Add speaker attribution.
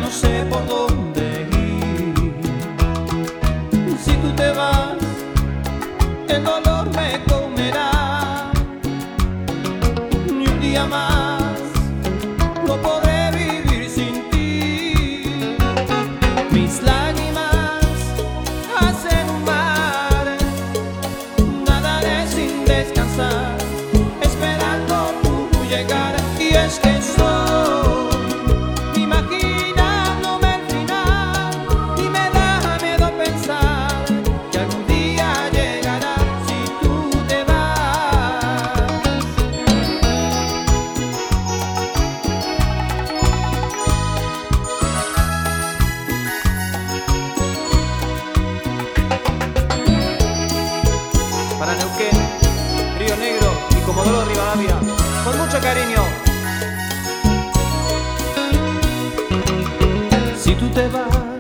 Speaker 1: no sé por dónde ir. Si tú te vas, el dolor me comerá. Ni un día más no podré vivir sin ti. Mis lágrimas hacen un mar, nadaré sin descansar, esperando tu llegar. Y es que estoy imaginándome el final, y me da miedo pensar que algún día llegará si tú te vas. Para Neuquén, Río Negro y Comodoro Rivadavia, con mucho cariño. Si tú te vas,